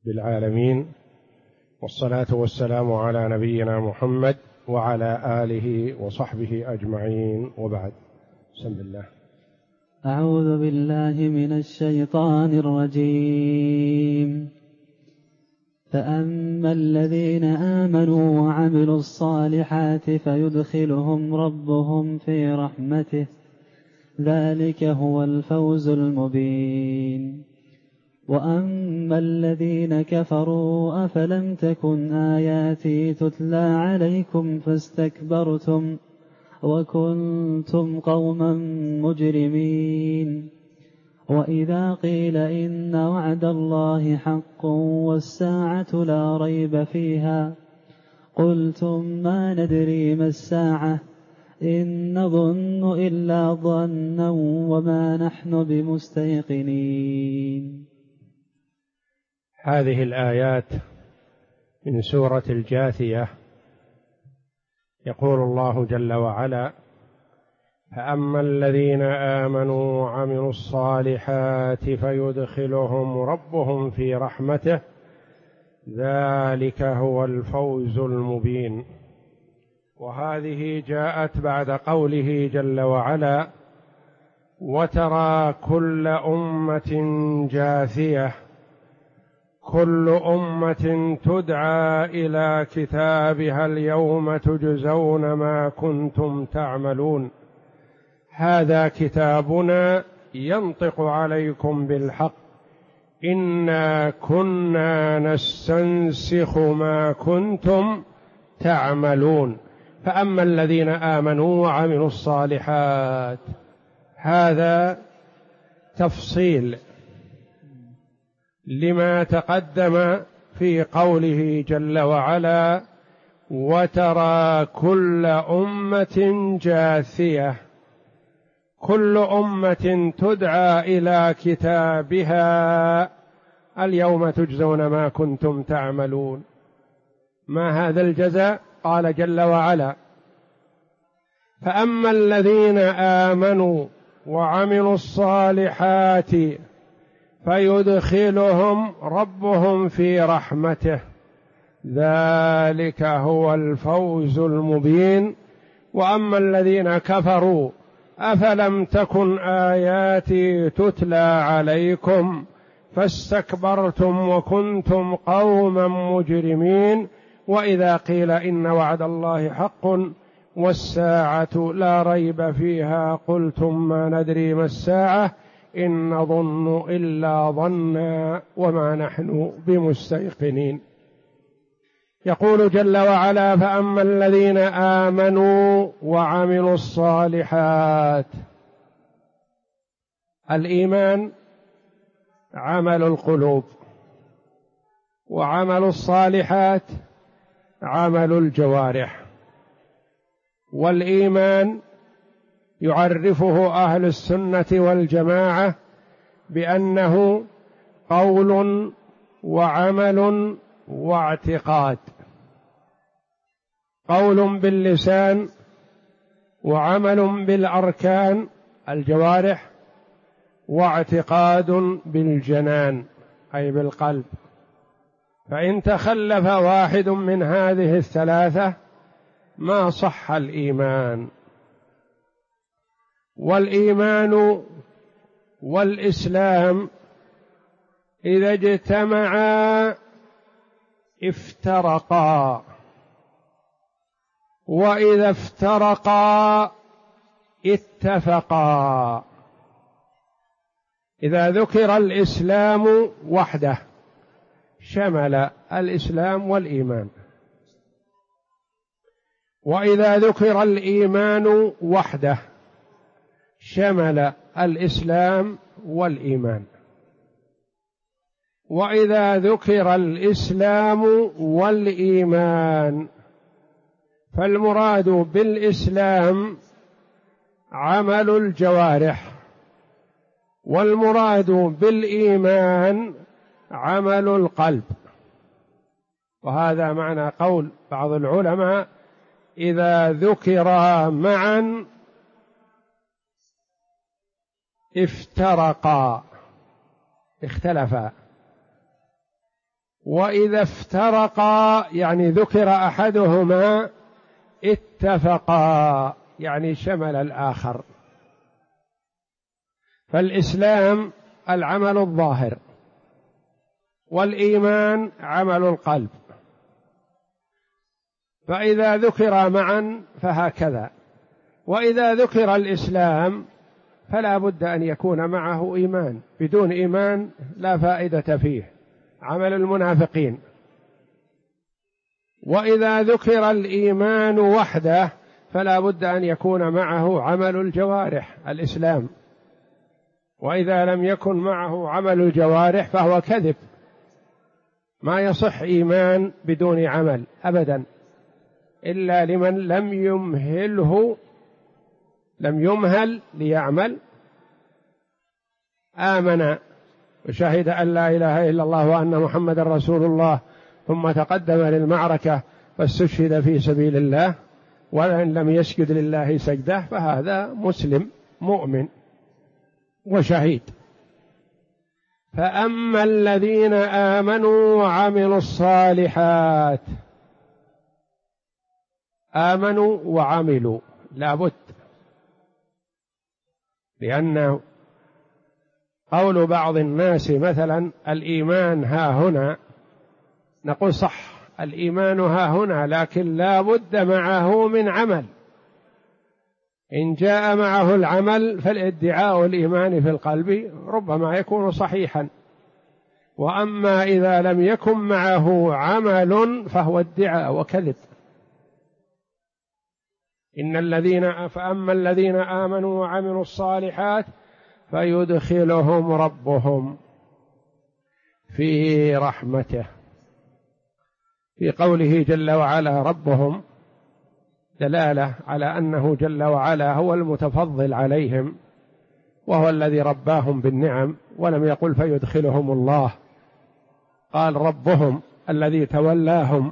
بالعالمين، والصلاة والسلام على نبينا محمد وعلى آله وصحبه أجمعين، وبعد. بسم الله. أعوذ بالله من الشيطان الرجيم. فأما الذين آمنوا وعملوا الصالحات فيدخلهم ربهم في رحمته، ذلك هو الفوز المبين. وأما الذين كفروا أفلم تكن آياتي تتلى عليكم فاستكبرتم وكنتم قوما مجرمين. وإذا قيل إن وعد الله حق والساعة لا ريب فيها قلتم ما ندري ما الساعة إن نظن إلا ظنا وما نحن بمستيقنين. هذه الآيات من سورة الجاثية. يقول الله جل وعلا: فأما الذين آمنوا وعملوا الصالحات فيدخلهم ربهم في رحمته، ذلك هو الفوز المبين. وهذه جاءت بعد قوله جل وعلا: وترى كل أمة جاثية، كل أمة تدعى إلى كتابها اليوم تجزون ما كنتم تعملون، هذا كتابنا ينطق عليكم بالحق إنا كنا نستنسخ ما كنتم تعملون. فأما الذين آمنوا وعملوا الصالحات، هذا تفصيل لما تقدم في قوله جل وعلا: وترى كل أمة جاثية، كل أمة تدعى إلى كتابها اليوم تجزون ما كنتم تعملون. ما هذا الجزاء؟ قال جل وعلا: فأما الذين آمنوا وعملوا الصالحات فيدخلهم ربهم في رحمته، ذلك هو الفوز المبين. وأما الذين كفروا أفلم تكن آياتي تتلى عليكم فاستكبرتم وكنتم قوما مجرمين. وإذا قيل إن وعد الله حق والساعة لا ريب فيها قلتم ما ندري ما الساعة إن نظن إلا ظنا وما نحن بمستيقنين. يقول جل وعلا: فأما الذين آمنوا وعملوا الصالحات. الإيمان عمل القلوب، وعمل الصالحات عمل الجوارح. والإيمان يعرفه أهل السنة والجماعة بأنه قول وعمل واعتقاد، قول باللسان وعمل بالأركان الجوارح، واعتقاد بالجنان أي بالقلب. فإن تخلف واحد من هذه الثلاثة ما صح الإيمان. والإيمان والإسلام إذا اجتمعا افترقا، وإذا افترقا اتفقا. إذا ذكر الإسلام وحده شمل الإسلام والإيمان، وإذا ذكر الإيمان وحده شمل الإسلام والإيمان، وإذا ذكر الإسلام والإيمان فالمراد بالإسلام عمل الجوارح، والمراد بالإيمان عمل القلب. وهذا معنى قول بعض العلماء: إذا ذكرا معا افترقا، اختلفا. وإذا افترقا يعني ذكر أحدهما اتفقا يعني شمل الآخر. فالإسلام العمل الظاهر، والإيمان عمل القلب، فإذا ذكر معا فهكذا. وإذا ذكر الإسلام فلا بد أن يكون معه إيمان، بدون إيمان لا فائدة فيه، عمل المنافقين. وإذا ذكر الإيمان وحده فلا بد أن يكون معه عمل الجوارح الإسلام، وإذا لم يكن معه عمل الجوارح فهو كذب. ما يصح إيمان بدون عمل أبدا، إلا لمن لم يمهل ليعمل. آمن وشهد أن لا إله إلا الله وأن محمد رسول الله، ثم تقدم للمعركة فاستشهد في سبيل الله، وإن لم يسجد لله سجده فهذا مسلم مؤمن وشهيد. فأما الذين آمنوا وعملوا الصالحات، آمنوا وعملوا لابد، لأن قول بعض الناس مثلا الإيمان ها هنا، نقول صح الإيمان ها هنا، لكن لا بد معه من عمل. إن جاء معه العمل فالادعاء الإيمان في القلب ربما يكون صحيحا، وأما إذا لم يكن معه عمل فهو ادعاء وكذب. فأما الذين آمنوا وعملوا الصالحات فيدخلهم ربهم في رحمته. في قوله جل وعلا ربهم دلالة على أنه جل وعلا هو المتفضل عليهم، وهو الذي رباهم بالنعم، ولم يقل فيدخلهم الله، قال ربهم الذي تولاهم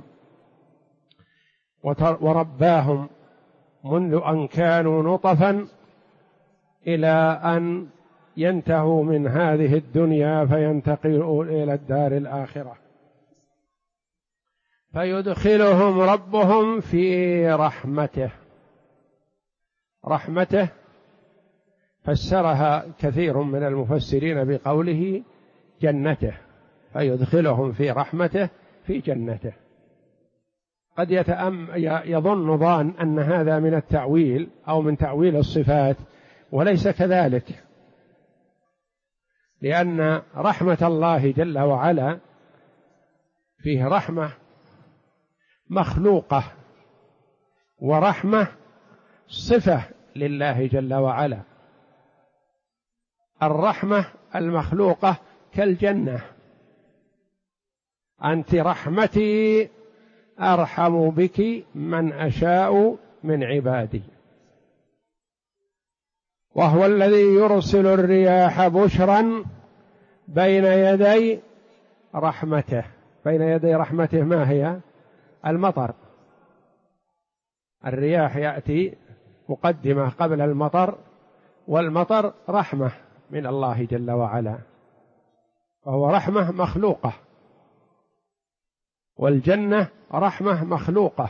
ورباهم منذ أن كانوا نطفا إلى أن ينتهوا من هذه الدنيا فينتقلوا إلى الدار الآخرة. فيدخلهم ربهم في رحمته. رحمته فسرها كثير من المفسرين بقوله جنته، فيدخلهم في رحمته في جنته. قد يظن ظان أن هذا من التأويل أو من تأويل الصفات، وليس كذلك، لأن رحمة الله جل وعلا فيه رحمة مخلوقة ورحمة صفة لله جل وعلا. الرحمة المخلوقة كالجنة، أنت رحمتي أرحم بك من أشاء من عبادي، وهو الذي يرسل الرياح بشرا بين يدي رحمته. بين يدي رحمته ما هي؟ المطر. الرياح يأتي مقدمة قبل المطر، والمطر رحمة من الله جل وعلا، وهو رحمة مخلوقة، والجنة رحمة مخلوقة.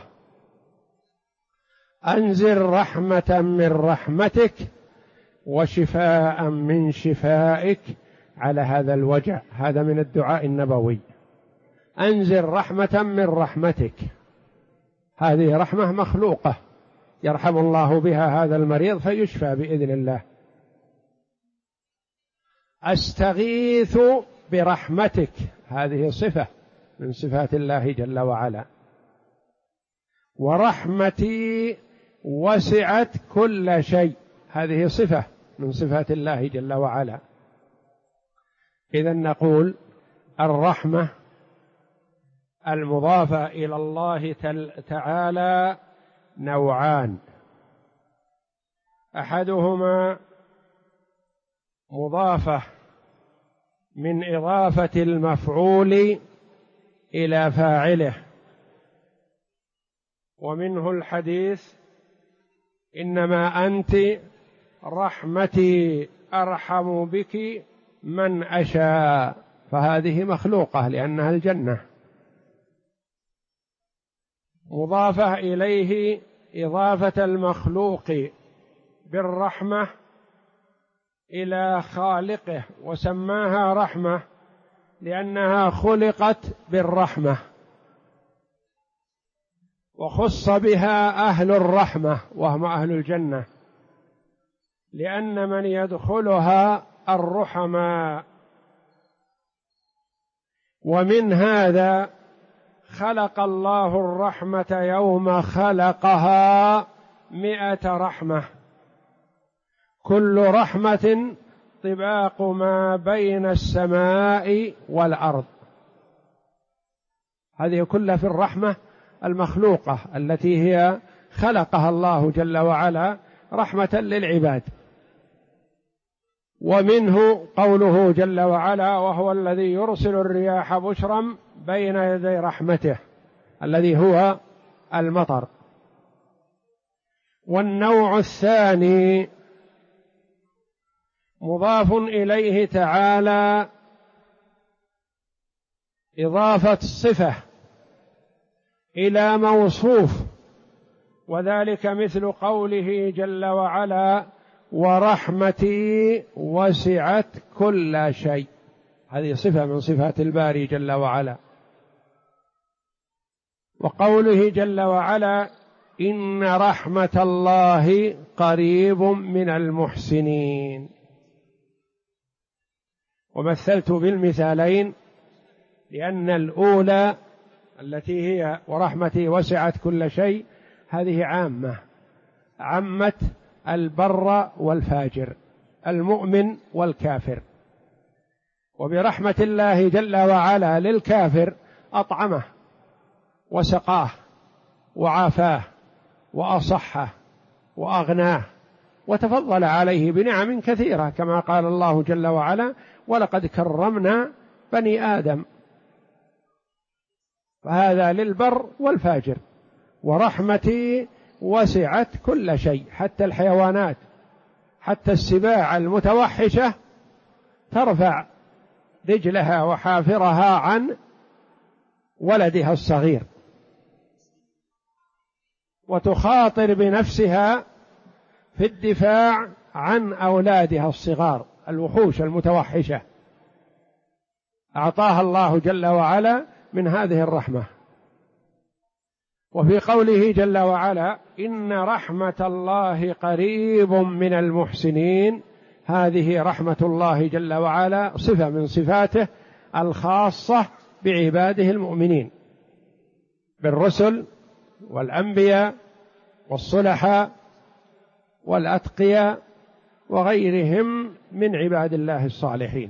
أنزل رحمة من رحمتك وشفاء من شفائك على هذا الوجع. هذا من الدعاء النبوي، أنزل رحمة من رحمتك. هذه رحمة مخلوقة يرحم الله بها هذا المريض فيشفى بإذن الله. أستغيث برحمتك، هذه صفة من صفات الله جل وعلا. ورحمتي وسعت كل شيء، هذه صفة من صفات الله جل وعلا. إذن نقول الرحمة المضافة إلى الله تعالى نوعان، أحدهما مضافة من إضافة المفعول إلى فاعله، ومنه الحديث إنما أنت رحمتي أرحم بك من أشاء، فهذه مخلوقة لأنها الجنة مضافة إليه إضافة المخلوق بالرحمة إلى خالقه، وسماها رحمة لأنها خلقت بالرحمة، وخص بها أهل الرحمة وهم أهل الجنة، لأن من يدخلها الرحماء. ومن هذا خلق الله الرحمة يوم خلقها 100 رحمة، كل رحمة طباق ما بين السماء والأرض. هذه كلها في الرحمة المخلوقة التي هي خلقها الله جل وعلا رحمة للعباد. ومنه قوله جل وعلا: وهو الذي يرسل الرياح بشرا بين يدي رحمته، الذي هو المطر. والنوع الثاني مضاف إليه تعالى إضافة صفة إلى موصوف، وذلك مثل قوله جل وعلا: ورحمتي وسعت كل شيء. هذه صفة من صفات الباري جل وعلا. وقوله جل وعلا: إن رحمة الله قريب من المحسنين. ومثلت بالمثالين لأن الأولى التي هي ورحمتي وسعت كل شيء هذه عامة، عمت البر والفاجر، المؤمن والكافر. وبرحمة الله جل وعلا للكافر أطعمه وسقاه وعافاه وأصحه وأغناه وتفضل عليه بنعم كثيرة، كما قال الله جل وعلا: ولقد كرمنا بني آدم. فهذا للبر والفاجر. ورحمتي وسعت كل شيء، حتى الحيوانات، حتى السباع المتوحشة ترفع رجلها وحافرها عن ولدها الصغير، وتخاطر بنفسها في الدفاع عن أولادها الصغار، الوحوش المتوحشة أعطاها الله جل وعلا من هذه الرحمة. وفي قوله جل وعلا: إن رحمة الله قريب من المحسنين، هذه رحمة الله جل وعلا صفة من صفاته الخاصة بعباده المؤمنين، بالرسل والأنبياء والصلحاء والأتقياء وغيرهم من عباد الله الصالحين.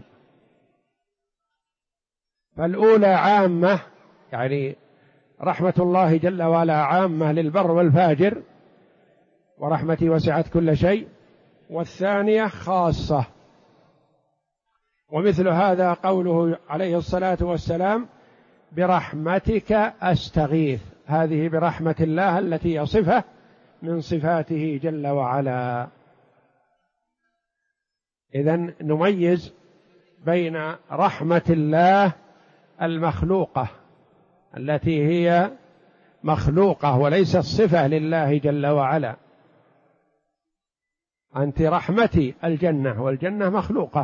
فالأولى عامة، يعني رحمة الله جل وعلا عامة للبر والفاجر، ورحمتي وسعت كل شيء. والثانية خاصة، ومثل هذا قوله عليه الصلاة والسلام: برحمتك أستغيث. هذه برحمة الله التي يصفه من صفاته جل وعلا. إذن نميز بين رحمة الله المخلوقة التي هي مخلوقة وليست صفة لله جل وعلا. أنت رحمتي الجنة، والجنة مخلوقة،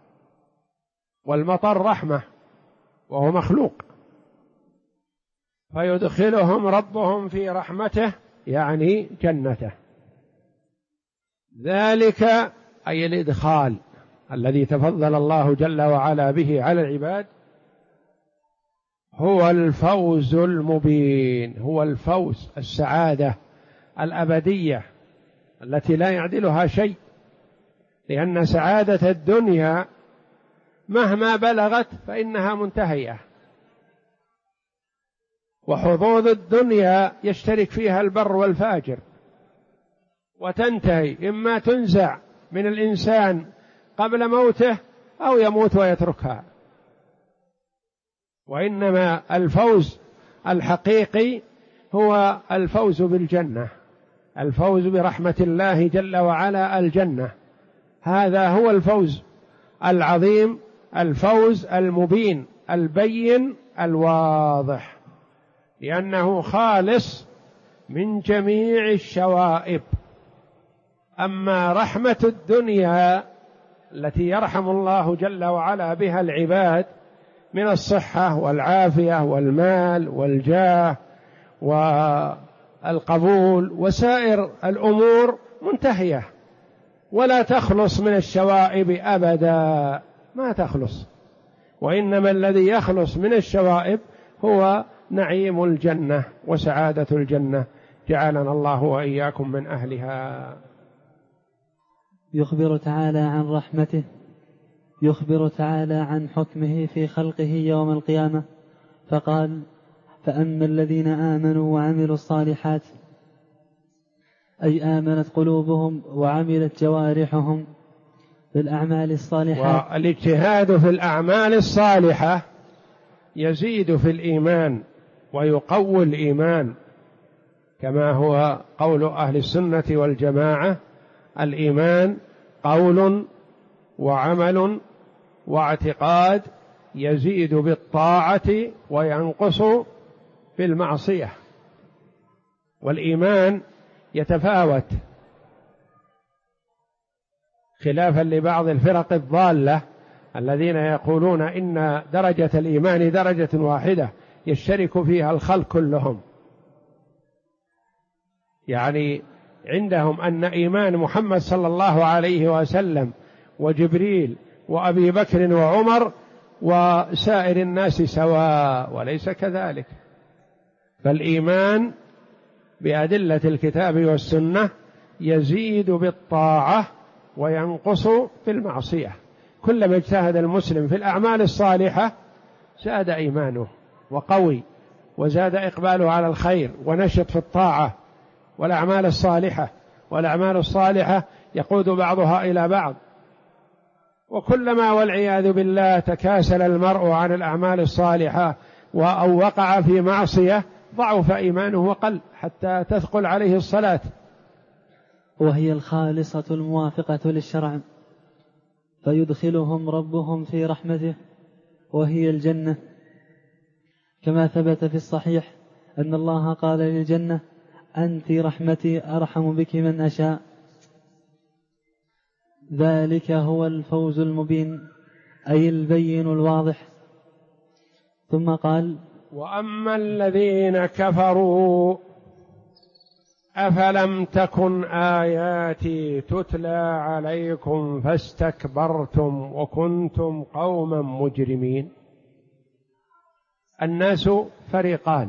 والمطر رحمة وهو مخلوق، فيدخلهم ربهم في رحمته يعني جنته. ذلك أي الإدخال الذي تفضل الله جل وعلا به على العباد هو الفوز المبين، هو الفوز، السعادة الأبدية التي لا يعدلها شيء، لأن سعادة الدنيا مهما بلغت فإنها منتهية، وحظوظ الدنيا يشترك فيها البر والفاجر وتنتهي، إما تنزع من الإنسان قبل موته أو يموت ويتركها. وإنما الفوز الحقيقي هو الفوز بالجنة، الفوز برحمة الله جل وعلا الجنة. هذا هو الفوز العظيم، الفوز المبين البين الواضح. لأنه خالص من جميع الشوائب. أما رحمة الدنيا التي يرحم الله جل وعلا بها العباد من الصحة والعافية والمال والجاه والقبول وسائر الأمور منتهية، ولا تخلص من الشوائب أبدا، ما تخلص. وإنما الذي يخلص من الشوائب هو نعيم الجنة وسعادة الجنة، جعلنا الله وإياكم من أهلها. يخبر تعالى عن رحمته، يخبر تعالى عن حكمه في خلقه يوم القيامة، فقال: فأما الذين آمنوا وعملوا الصالحات، أي آمنت قلوبهم وعملت جوارحهم بالأعمال الصالحات. والاجتهاد في الأعمال الصالحة يزيد في الإيمان ويقوي الإيمان، كما هو قول أهل السنة والجماعة: الإيمان قول وعمل واعتقاد، يزيد بالطاعة وينقص بالمعصية. والإيمان يتفاوت خلافا لبعض الفرق الضالة الذين يقولون إن درجة الإيمان درجة واحدة يشترك فيها الخلق كلهم، يعني عندهم أن إيمان محمد صلى الله عليه وسلم وجبريل وأبي بكر وعمر وسائر الناس سواء، وليس كذلك. فالإيمان بأدلة الكتاب والسنة يزيد بالطاعة وينقص بالمعصية. كلما اجتهد المسلم في الأعمال الصالحة زاد إيمانه وقوي، وزاد إقباله على الخير ونشط في الطاعة والأعمال الصالحة. والأعمال الصالحة يقود بعضها إلى بعض، وكلما والعياذ بالله تكاسل المرء عن الأعمال الصالحة أو وقع في معصية ضعف إيمانه وقل حتى تثقل عليه الصلاة. وهي الخالصة الموافقة للشرع، فيدخلهم ربهم في رحمته، وهي الجنة، كما ثبت في الصحيح أن الله قال للجنة: أنت رحمتي أرحم بك من أشاء. ذلك هو الفوز المبين، أي البين الواضح. ثم قال: وأما الذين كفروا أفلم تكن آياتي تتلى عليكم فاستكبرتم وكنتم قوما مجرمين. الناس فريقان: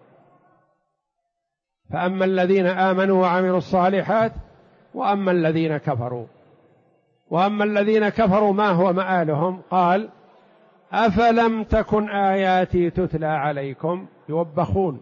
فأما الذين آمنوا وعملوا الصالحات، وأما الذين كفروا. وأما الذين كفروا ما هو مآلهم؟ قال: أفلم تكن آياتي تتلى عليكم، يوبخون،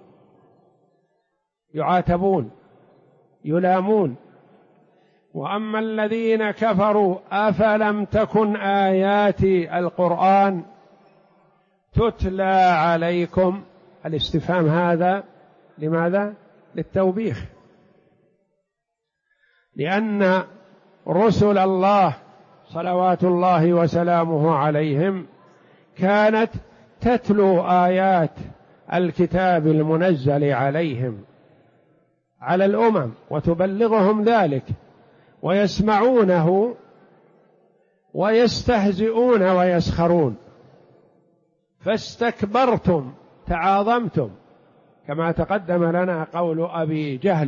يعاتبون، يلامون. وأما الذين كفروا أفلم تكن آياتي القرآن تتلى عليكم. الاستفهام هذا لماذا؟ للتوبيخ، لأن رسل الله صلوات الله وسلامه عليهم كانت تتلو آيات الكتاب المنزل عليهم على الأمم وتبلغهم ذلك، ويسمعونه ويستهزئون ويسخرون. فاستكبرتم، تعاظمتم، كما تقدم لنا قول أبي جهل: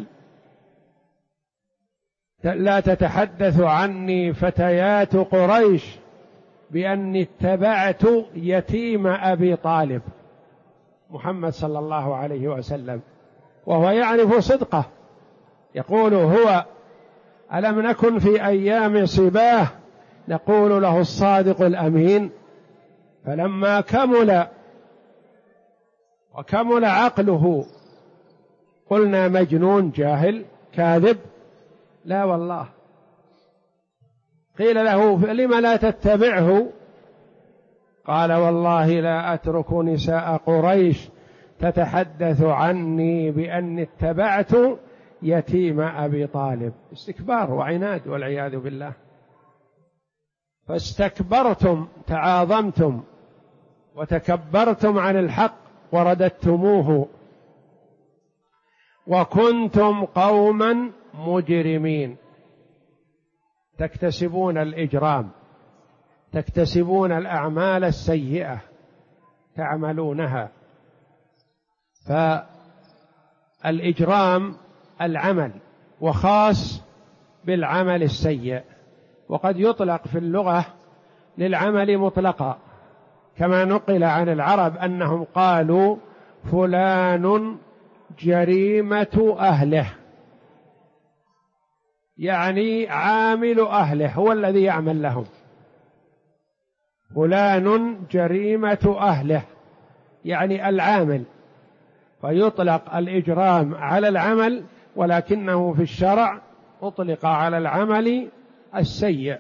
لا تتحدث عني فتيات قريش بأني اتبعت يتيم أبي طالب، محمد صلى الله عليه وسلم، وهو يعرف صدقه، يقول هو: ألم نكن في أيام صباه نقول له الصادق الأمين، فلما كمل وكمل عقله قلنا مجنون جاهل كاذب. لا والله. قيل له: لم لا تتبعه؟ قال: والله لا أترك نساء قريش تتحدث عني بأني اتبعت يتيم أبي طالب. استكبار وعناد والعياذ بالله. فاستكبرتم، تعاظمتم وتكبرتم عن الحق ورددتموه وكنتم قوما مجرمين، تكتسبون الإجرام، تكتسبون الأعمال السيئة تعملونها. فالإجرام العمل، وخاص بالعمل السيء، وقد يطلق في اللغة للعمل مطلقا، كما نقل عن العرب أنهم قالوا فلان جريمة أهله، يعني عامل أهله هو الذي يعمل لهم، فلان جريمة أهله يعني العامل. فيطلق الإجرام على العمل، ولكنه في الشرع أطلق على العمل السيء.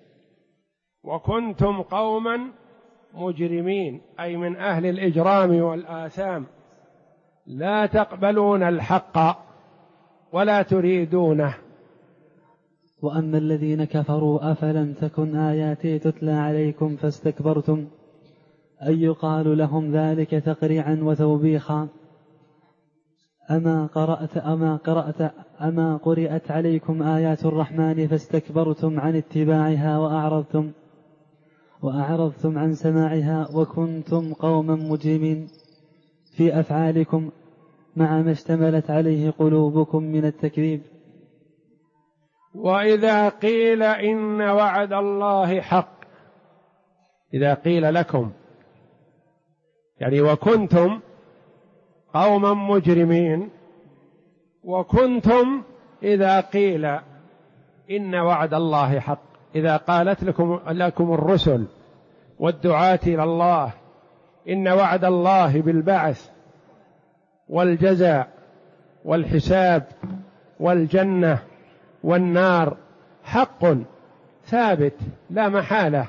وكنتم قوما مجرمين، أي من أهل الإجرام والآثام، لا تقبلون الحق ولا تريدونه. وأما الذين كفروا أفلم تكن آياتي تتلى عليكم فاستكبرتم، أي يقال لهم ذلك تقريعا وتوبيخا. أما قرأت عليكم آيات الرحمن فاستكبرتم عن اتباعها وأعرضتم عن سماعها وكنتم قوما مجرمين في أفعالكم مع ما اشتملت عليه قلوبكم من التكذيب. وإذا قيل إن وعد الله حق، إذا قيل لكم يعني وكنتم قوما مجرمين، وكنتم إذا قيل إن وعد الله حق، إذا قالت لكم الرسل والدعاة إلى الله إن وعد الله بالبعث والجزاء والحساب والجنة والنار حق ثابت لا محالة،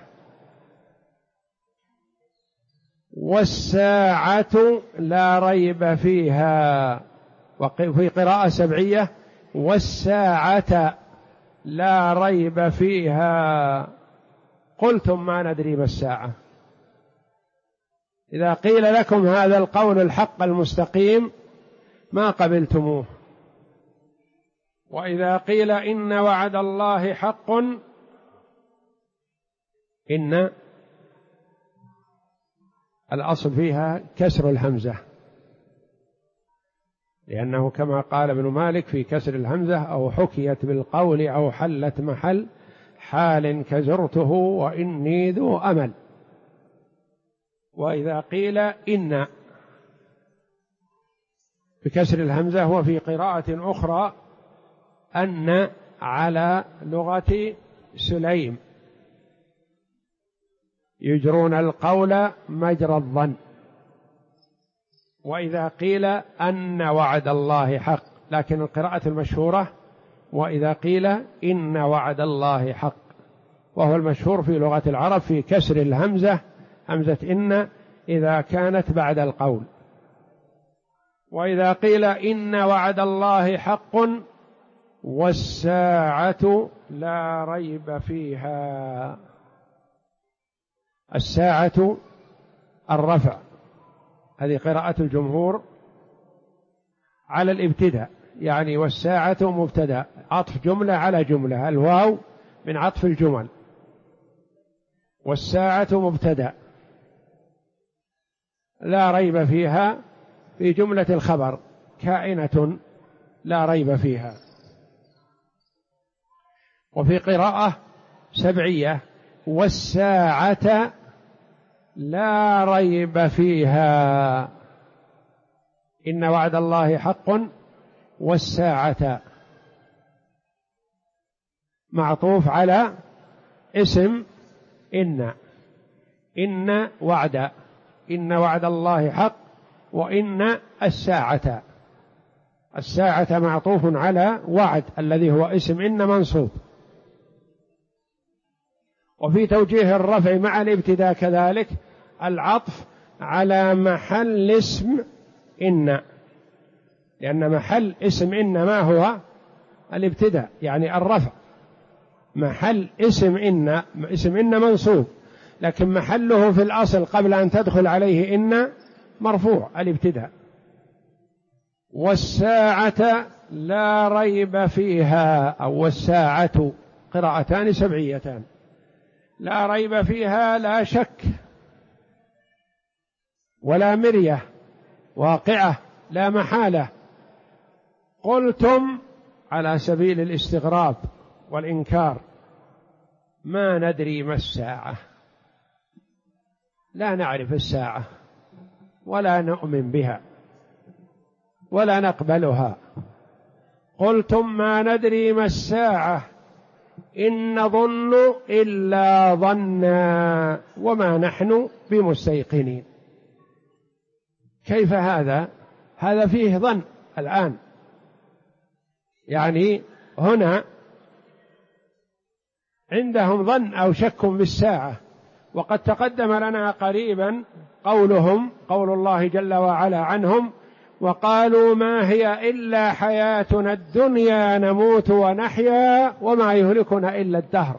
والساعة لا ريب فيها، وفي قراءة سبعية والساعة لا ريب فيها، قلتم ما ندري ما الساعة. إذا قيل لكم هذا القول الحق المستقيم ما قبلتموه. وإذا قيل إن وعد الله حق، إن الأصل فيها كسر الهمزة، لأنه كما قال ابن مالك في كسر الهمزة أو حكيت بالقول أو حلت محل حال كزرته وإني ذو أمل. وإذا قيل إن بكسر الهمزة، وفي قراءة أخرى أن على لغة سليم يجرون القول مجرى الظن. وإذا قيل أن وعد الله حق، لكن القراءة المشهورة وإذا قيل إن وعد الله حق، وهو المشهور في لغة العرب في كسر الهمزة، همزة إن إذا كانت بعد القول. وإذا قيل إن وعد الله حق والساعة لا ريب فيها، الساعة الرفع، هذه قراءة الجمهور على الابتداء، يعني والساعة مبتدأ، عطف جملة على جملة، الواو من عطف الجمل، والساعة مبتدأ لا ريب فيها في جملة الخبر كائنة لا ريب فيها. وفي قراءة سبعية والساعة لا ريب فيها، إن وعد الله حق والساعة معطوف على اسم إن وعد الله حق، وإن الساعة معطوف على وعد الذي هو اسم إن منصوب. وفي توجيه الرفع مع الابتداء كذلك العطف على محل اسم إن، لأن محل اسم إن ما هو الابتداء، يعني الرفع، محل اسم إن منصوب، لكن محله في الأصل قبل أن تدخل عليه إن مرفوع الابتداء. والساعة لا ريب فيها، أو والساعة، قراءتان سبعيتان، لا ريب فيها، لا شك ولا مرية، واقعة لا محالة. قلتم على سبيل الاستغراب والإنكار: ما ندري ما الساعة، لا نعرف الساعة ولا نؤمن بها ولا نقبلها. قلتم ما ندري ما الساعة إن نظن إلا ظنا وما نحن بمستيقنين. كيف هذا؟ هذا فيه ظن الآن، يعني هنا عندهم ظن أو شك بالساعة. وقد تقدم لنا قريبا قول الله جل وعلا عنهم: وقالوا ما هي إلا حياتنا الدنيا نموت ونحيا وما يهلكنا إلا الدهر.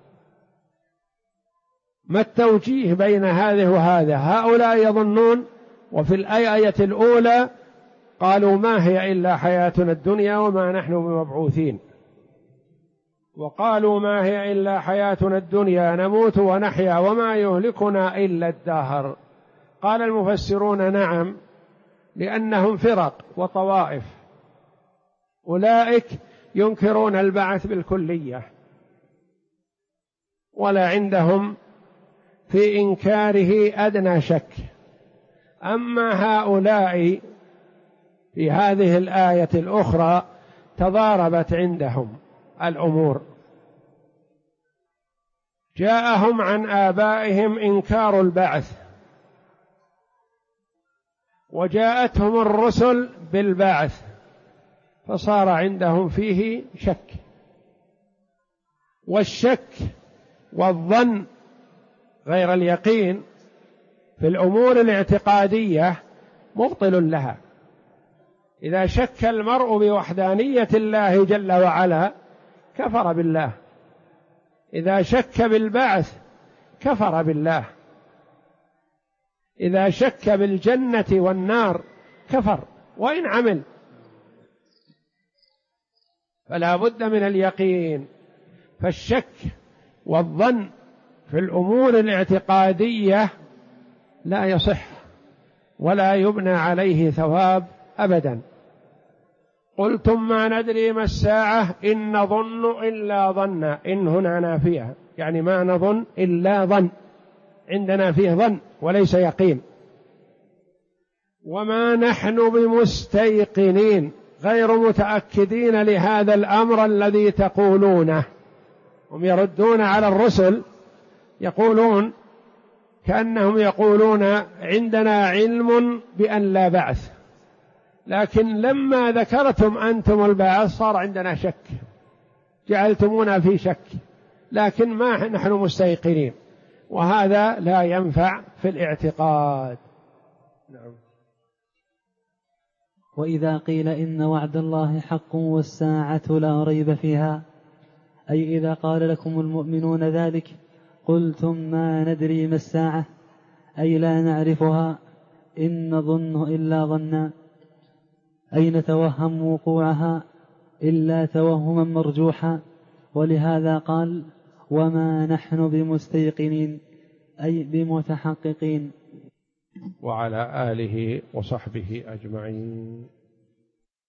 ما التوجيه بين هذه وهذا؟ هؤلاء يظنون، وفي الآية الأولى قالوا ما هي إلا حياتنا الدنيا وما نحن بمبعوثين، وقالوا ما هي إلا حياتنا الدنيا نموت ونحيا وما يهلكنا إلا الدهر. قال المفسرون: نعم، لأنهم فرق وطوائف. أولئك ينكرون البعث بالكلية ولا عندهم في إنكاره أدنى شك. أما هؤلاء في هذه الآية الأخرى تضاربت عندهم الأمور. جاءهم عن آبائهم إنكار البعث، وجاءتهم الرسل بالبعث، فصار عندهم فيه شك. والشك والظن غير اليقين في الأمور الاعتقادية مبطل لها. إذا شك المرء بوحدانية الله جل وعلا كفر بالله، إذا شك بالبعث كفر بالله، إذا شك بالجنة والنار كفر وإن عمل. فلا بد من اليقين. فالشك والظن في الأمور الاعتقادية لا يصح ولا يبنى عليه ثواب أبدا. قلتم ما ندري ما الساعة إن نظن إلا ظنا، إن هنا نافية، يعني ما نظن إلا ظن، عندنا فيه ظن وليس يقين. وما نحن بمستيقنين، غير متأكدين لهذا الأمر الذي تقولونه. هم يردون على الرسل، يقولون كأنهم يقولون عندنا علم بأن لا بعث، لكن لما ذكرتم أنتم البعث صار عندنا شك، جعلتمونا في شك، لكن ما نحن مستيقنين، وهذا لا ينفع في الاعتقاد. نعم. وإذا قيل إن وعد الله حق والساعة لا ريب فيها، أي إذا قال لكم المؤمنون ذلك قلتم ما ندري ما الساعة، أي لا نعرفها، إن نظن إلا ظنا، أي نتوهم وقوعها إلا توهما مرجوحا. ولهذا قال وما نحن بمستيقنين، أي بمتحققين. وعلى آله وصحبه أجمعين.